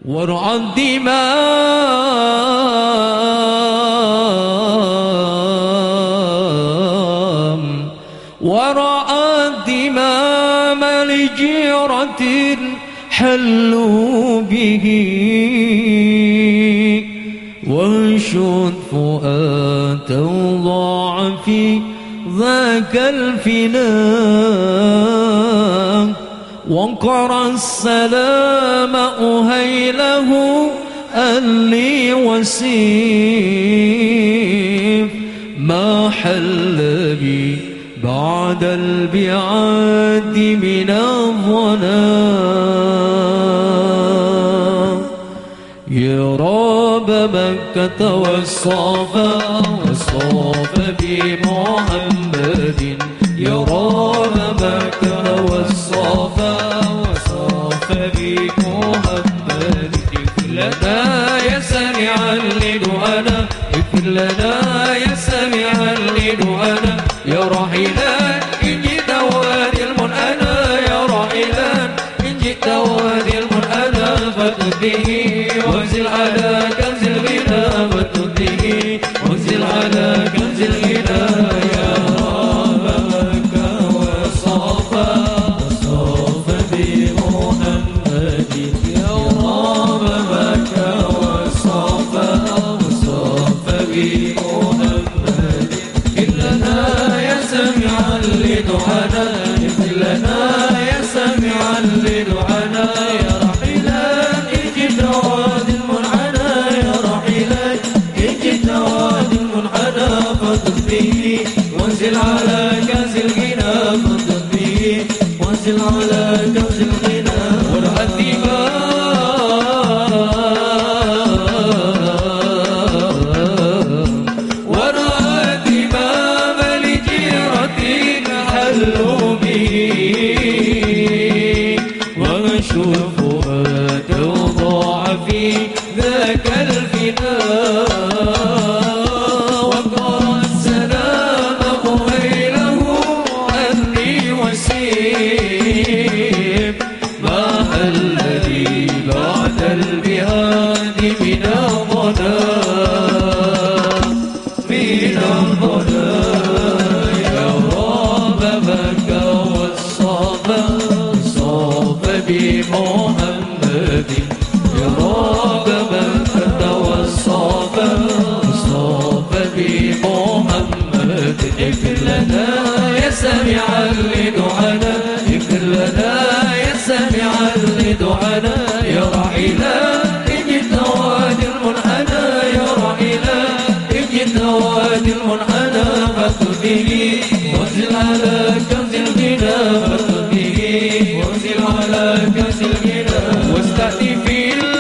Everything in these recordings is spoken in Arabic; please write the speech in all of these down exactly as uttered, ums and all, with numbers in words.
وارعى الدمام ورعى الدمام لجيرة حلوا به وانشد فؤاد ضاع في ذاك الفناء وانقر السلام أهيله ألي وسيف ما حل بي بعد البعاد من الظلام يا رب مكة والصفا والصفا بمحمد يا رب مكة والصفا والصفا بمحمد اغفر لنا يا سامعا لدعانا اغفر لنا يا سامعا لدعانا يا راحلا إن جئت وادي المنأنا يا راحلا إن جئت وادي المنأنا فتده وانزل على كنز الغنى فتده وانزل على كنز الغنى يا رب مكة والصفا والصفا بمحمد يا رب مكة والصفا والصفا بمحمد إلنا يا سامعا لدعانا اغفر لنا يا سامعا لدعانا يا راحلا إن جئت وادي المنحنى يا راحلا إن جئت وادي المنحنى فاطف به وانزل على كنز الغنى فاطف به وانزل على كنز الغنى ورعى الدمام ورعى الدمام لجيرة حلوا به وانشر فؤاد ضاع في ذاك الفناء وقرأ السلام أهيله أني وسيم ما حل لي بعد البهاد من الظلام من الظلام يا رب مكة والصفا والصفا بمحمد يا رب مكة والصفا والصفا بمحمد اغفر لنا يا سامعا لدعانا اغفر لنا يا سامعا لدعانا يا راحلا إن جئت وادي المنحنى يا راحلا إن جئت وادي المنحنى فاطف به وانزل على كنز الغنى فاطف به وانزل على كنز الغنى واستأتي في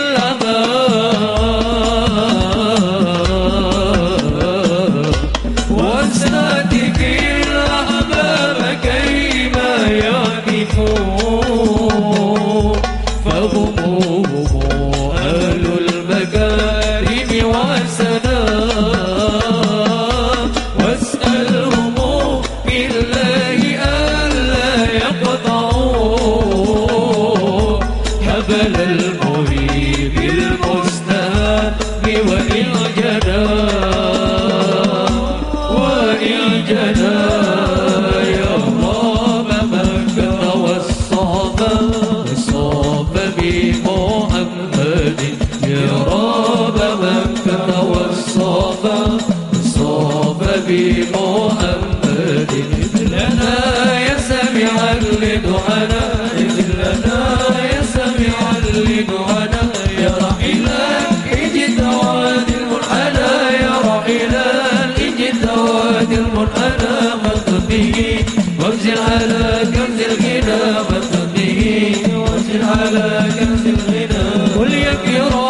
الأمام واستأتي في الأمام كيما يقفون فهم أهل المكارم والسلام واسألهم بالله ألا يقطعوا حبل المريب المستهاب وإن جنى وإن جنى يا رب مكة والصفا والصفا بمحمد يا رب مكة والصفا والصفا بمحمد اغفر لنا يا سامعا لدعانا اغفر لنا يا سامعا لدعانا يا راحلا إن جئت وادي المنحنى يا راحلا إن جئت وادي المنحنى فاطف به وانزل على كنز الغنى فاطف به وانزل على كنز الغنى قل يا كرام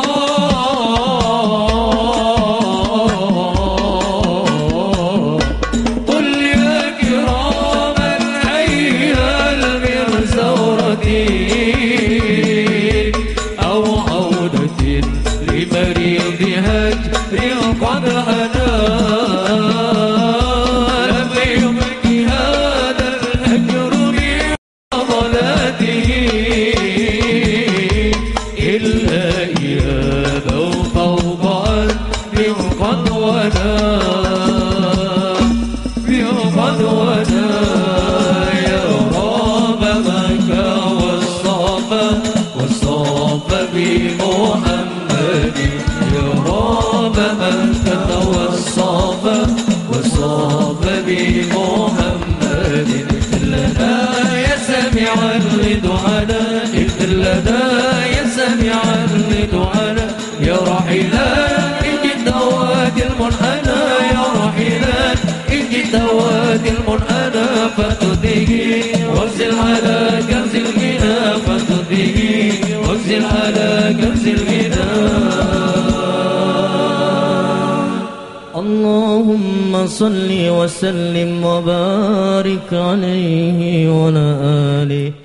قل يا كرام الحي المرزورة أو عودة لمريض هجر قد هدى لم يبكي هذا الهجر من ضلاته إلا شيابا فوق أنف قد ودا قد ودا يا رب مكة والصفا والصفا بمحمد يا رب مكة والصفا والصفا بمحمد اغفر لنا يا سامع لدعانا اغفر لنا يا سامع لدعانا يا راحلا إن جئت وادي المنحنى يا راحلا إن جئت وادي المنحنى فتديه واغسل على كنز الغنى فتديه واغسل على كنز الغنى. اللهم صل وسلم وبارك عليه وعلى آله